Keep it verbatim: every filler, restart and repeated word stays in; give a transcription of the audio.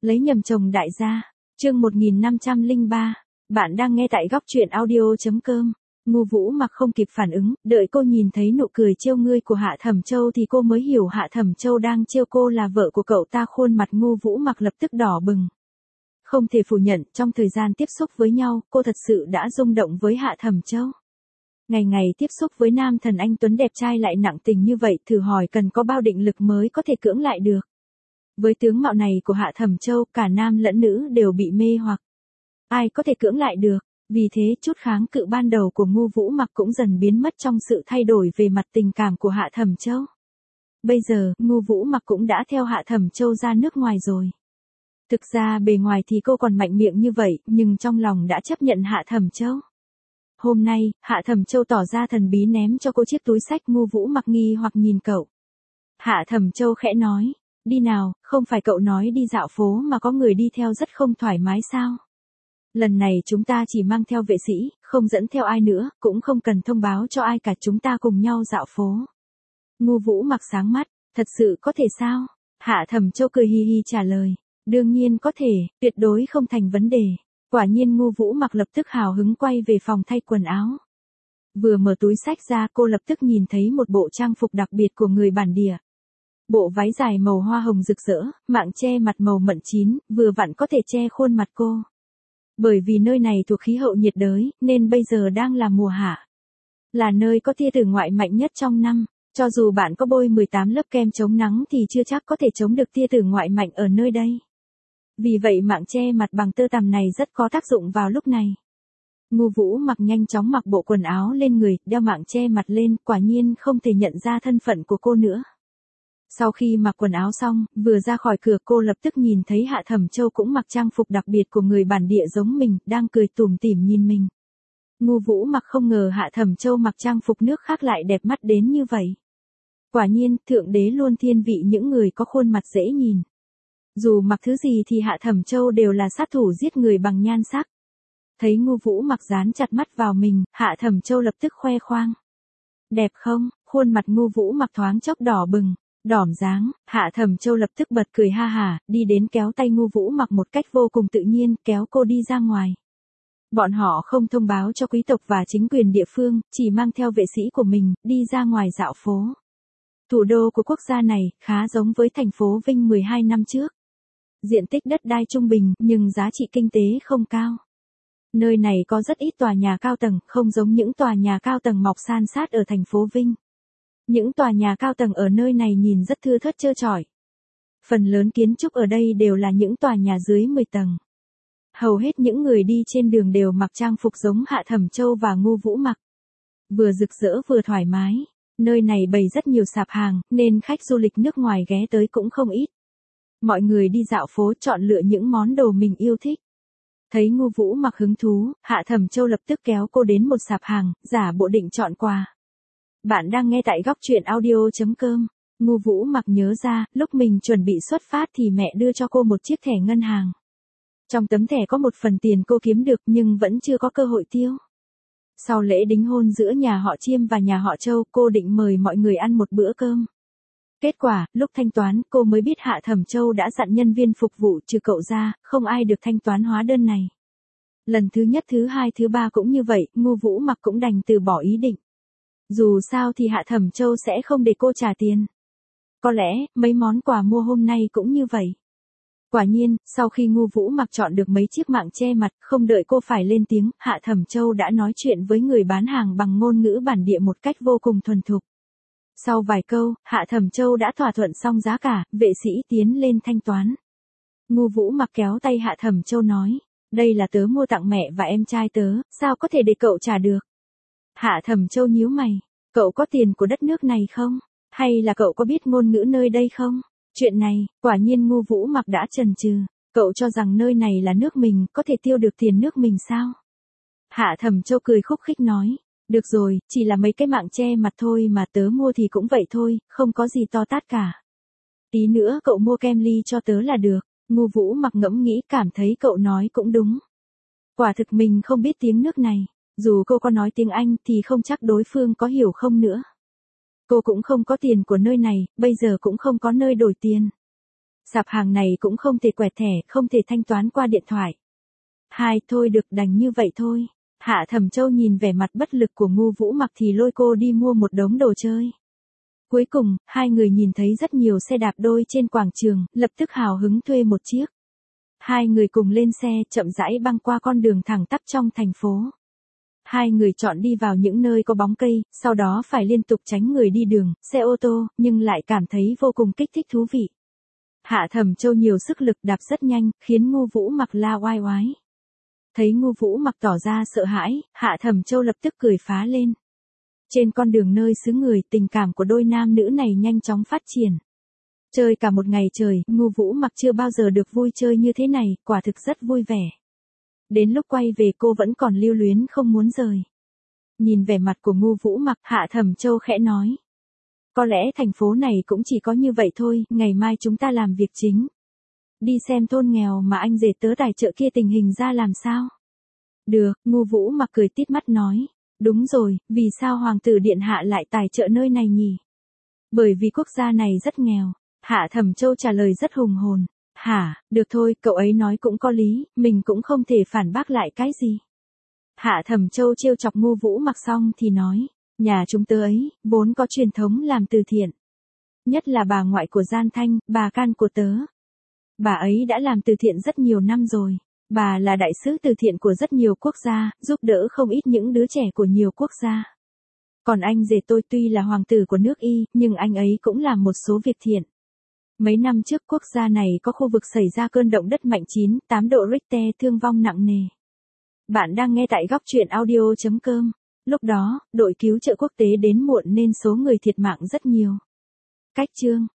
Lấy nhầm chồng đại gia. Chương một nghìn năm trăm lẻ ba. Bạn đang nghe tại góc truyện audio chấm com. Ngô Vũ Mặc không kịp phản ứng, đợi cô nhìn thấy nụ cười trêu ngươi của Hạ Thẩm Châu thì cô mới hiểu Hạ Thẩm Châu đang trêu cô là vợ của cậu ta. Khuôn mặt Ngô Vũ Mặc lập tức đỏ bừng. Không thể phủ nhận, trong thời gian tiếp xúc với nhau, cô thật sự đã rung động với Hạ Thẩm Châu. Ngày ngày tiếp xúc với nam thần anh tuấn đẹp trai lại nặng tình như vậy, thử hỏi cần có bao định lực mới có thể cưỡng lại được. Với tướng mạo này của Hạ Thẩm Châu, cả nam lẫn nữ đều bị mê hoặc. Ai có thể cưỡng lại được? Vì thế, chút kháng cự ban đầu của Ngô Vũ Mặc cũng dần biến mất trong sự thay đổi về mặt tình cảm của Hạ Thẩm Châu. Bây giờ, Ngô Vũ Mặc cũng đã theo Hạ Thẩm Châu ra nước ngoài rồi. Thực ra bề ngoài thì cô còn mạnh miệng như vậy, nhưng trong lòng đã chấp nhận Hạ Thẩm Châu. Hôm nay, Hạ Thẩm Châu tỏ ra thần bí ném cho cô chiếc túi xách. Ngô Vũ Mặc nghi hoặc nhìn cậu. Hạ Thẩm Châu khẽ nói, đi nào, không phải cậu nói đi dạo phố mà có người đi theo rất không thoải mái sao? Lần này chúng ta chỉ mang theo vệ sĩ, không dẫn theo ai nữa, cũng không cần thông báo cho ai cả, chúng ta cùng nhau dạo phố. Ngô Vũ Mặc sáng mắt, thật sự có thể sao? Hạ Thẩm Châu cười hi hi trả lời, đương nhiên có thể, tuyệt đối không thành vấn đề. Quả nhiên Ngô Vũ Mặc lập tức hào hứng quay về phòng thay quần áo. Vừa mở túi xách ra cô lập tức nhìn thấy một bộ trang phục đặc biệt của người bản địa. Bộ váy dài màu hoa hồng rực rỡ, mạng che mặt màu mận chín, vừa vặn có thể che khuôn mặt cô. Bởi vì nơi này thuộc khí hậu nhiệt đới, nên bây giờ đang là mùa hạ. Là nơi có tia tử ngoại mạnh nhất trong năm. Cho dù bạn có bôi mười tám lớp kem chống nắng thì chưa chắc có thể chống được tia tử ngoại mạnh ở nơi đây. Vì vậy mạng che mặt bằng tơ tằm này rất có tác dụng vào lúc này. Ngô Vũ Mặc nhanh chóng mặc bộ quần áo lên người, đeo mạng che mặt lên, quả nhiên không thể nhận ra thân phận của cô nữa. Sau khi mặc quần áo xong, vừa ra khỏi cửa cô lập tức nhìn thấy Hạ Thẩm Châu cũng mặc trang phục đặc biệt của người bản địa giống mình, đang cười tủm tỉm nhìn mình. Ngô Vũ Mặc không ngờ Hạ Thẩm Châu mặc trang phục nước khác lại đẹp mắt đến như vậy. Quả nhiên, Thượng Đế luôn thiên vị những người có khuôn mặt dễ nhìn. Dù mặc thứ gì thì Hạ Thẩm Châu đều là sát thủ giết người bằng nhan sắc. Thấy Ngô Vũ Mặc dán chặt mắt vào mình, Hạ Thẩm Châu lập tức khoe khoang. Đẹp không? Khuôn mặt Ngô Vũ Mặc thoáng chốc đỏ bừng. Đỏm dáng, Hạ Thẩm Châu lập tức bật cười ha hả, đi đến kéo tay Ngô Vũ Mặc một cách vô cùng tự nhiên, kéo cô đi ra ngoài. Bọn họ không thông báo cho quý tộc và chính quyền địa phương, chỉ mang theo vệ sĩ của mình, đi ra ngoài dạo phố. Thủ đô của quốc gia này, khá giống với thành phố Vinh mười hai năm trước. Diện tích đất đai trung bình, nhưng giá trị kinh tế không cao. Nơi này có rất ít tòa nhà cao tầng, không giống những tòa nhà cao tầng mọc san sát ở thành phố Vinh. Những tòa nhà cao tầng ở nơi này nhìn rất thưa thớt trơ trọi. Phần lớn kiến trúc ở đây đều là những tòa nhà dưới mười tầng. Hầu hết những người đi trên đường đều mặc trang phục giống Hạ Thẩm Châu và Ngô Vũ Mặc. Vừa rực rỡ vừa thoải mái. Nơi này bày rất nhiều sạp hàng, nên khách du lịch nước ngoài ghé tới cũng không ít. Mọi người đi dạo phố chọn lựa những món đồ mình yêu thích. Thấy Ngô Vũ Mặc hứng thú, Hạ Thẩm Châu lập tức kéo cô đến một sạp hàng, giả bộ định chọn quà. Bạn đang nghe tại góc truyện audio chấm com. Ngô Vũ Mặc nhớ ra, lúc mình chuẩn bị xuất phát thì mẹ đưa cho cô một chiếc thẻ ngân hàng. Trong tấm thẻ có một phần tiền cô kiếm được nhưng vẫn chưa có cơ hội tiêu. Sau lễ đính hôn giữa nhà họ Chiêm và nhà họ Châu, cô định mời mọi người ăn một bữa cơm. Kết quả, lúc thanh toán, cô mới biết Hạ Thẩm Châu đã dặn nhân viên phục vụ trừ cậu ra, không ai được thanh toán hóa đơn này. Lần thứ nhất, thứ hai, thứ ba cũng như vậy, Ngô Vũ Mặc cũng đành từ bỏ ý định. Dù sao thì Hạ Thẩm Châu sẽ không để cô trả tiền. Có lẽ, mấy món quà mua hôm nay cũng như vậy. Quả nhiên, sau khi Ngô Vũ Mặc chọn được mấy chiếc mạng che mặt, không đợi cô phải lên tiếng, Hạ Thẩm Châu đã nói chuyện với người bán hàng bằng ngôn ngữ bản địa một cách vô cùng thuần thục. Sau vài câu, Hạ Thẩm Châu đã thỏa thuận xong giá cả, vệ sĩ tiến lên thanh toán. Ngô Vũ Mặc kéo tay Hạ Thẩm Châu nói, đây là tớ mua tặng mẹ và em trai tớ, sao có thể để cậu trả được? Hạ Thẩm Châu nhíu mày, cậu có tiền của đất nước này không? Hay là cậu có biết ngôn ngữ nơi đây không? Chuyện này, quả nhiên Ngô Vũ Mặc đã chần chừ, cậu cho rằng nơi này là nước mình, có thể tiêu được tiền nước mình sao? Hạ Thẩm Châu cười khúc khích nói, được rồi, chỉ là mấy cái mạng che mặt thôi mà, tớ mua thì cũng vậy thôi, không có gì to tát cả. Tí nữa cậu mua kem ly cho tớ là được. Ngô Vũ Mặc ngẫm nghĩ, cảm thấy cậu nói cũng đúng. Quả thực mình không biết tiếng nước này. Dù cô có nói tiếng Anh thì không chắc đối phương có hiểu không nữa. Cô cũng không có tiền của nơi này, bây giờ cũng không có nơi đổi tiền. Sạp hàng này cũng không thể quẹt thẻ, không thể thanh toán qua điện thoại. Hai, thôi được đành như vậy thôi. Hạ Thẩm Châu nhìn vẻ mặt bất lực của Ngô Vũ Mặc thì lôi cô đi mua một đống đồ chơi. Cuối cùng, hai người nhìn thấy rất nhiều xe đạp đôi trên quảng trường, lập tức hào hứng thuê một chiếc. Hai người cùng lên xe, chậm rãi băng qua con đường thẳng tắp trong thành phố. Hai người chọn đi vào những nơi có bóng cây, sau đó phải liên tục tránh người đi đường, xe ô tô, nhưng lại cảm thấy vô cùng kích thích thú vị. Hạ Thẩm Châu nhiều sức lực đạp rất nhanh, khiến Ngô Vũ Mặc la oai oái. Thấy Ngô Vũ Mặc tỏ ra sợ hãi, Hạ Thẩm Châu lập tức cười phá lên. Trên con đường nơi xứ người, tình cảm của đôi nam nữ này nhanh chóng phát triển. Chơi cả một ngày trời, Ngô Vũ Mặc chưa bao giờ được vui chơi như thế này, quả thực rất vui vẻ. Đến lúc quay về cô vẫn còn lưu luyến không muốn rời. Nhìn vẻ mặt của Ngô Vũ Mặc, Hạ Thẩm Châu khẽ nói. Có lẽ thành phố này cũng chỉ có như vậy thôi, ngày mai chúng ta làm việc chính. Đi xem thôn nghèo mà anh rể tớ tài trợ kia tình hình ra làm sao. Được, Ngô Vũ Mặc cười tít mắt nói. Đúng rồi, vì sao Hoàng tử Điện Hạ lại tài trợ nơi này nhỉ? Bởi vì quốc gia này rất nghèo. Hạ Thẩm Châu trả lời rất hùng hồn. Hả, được thôi, cậu ấy nói cũng có lý, mình cũng không thể phản bác lại cái gì. Hạ Thẩm Châu trêu chọc Ngô Vũ Mặc xong thì nói, nhà chúng tớ ấy, vốn có truyền thống làm từ thiện. Nhất là bà ngoại của Gian Thanh, bà Can của tớ. Bà ấy đã làm từ thiện rất nhiều năm rồi. Bà là đại sứ từ thiện của rất nhiều quốc gia, giúp đỡ không ít những đứa trẻ của nhiều quốc gia. Còn anh rể tôi tuy là hoàng tử của nước Y, nhưng anh ấy cũng làm một số việc thiện. Mấy năm trước quốc gia này có khu vực xảy ra cơn động đất mạnh chín, tám độ Richter thương vong nặng nề. Bạn đang nghe tại góc truyện audio chấm com. Lúc đó, đội cứu trợ quốc tế đến muộn nên số người thiệt mạng rất nhiều. Cách chương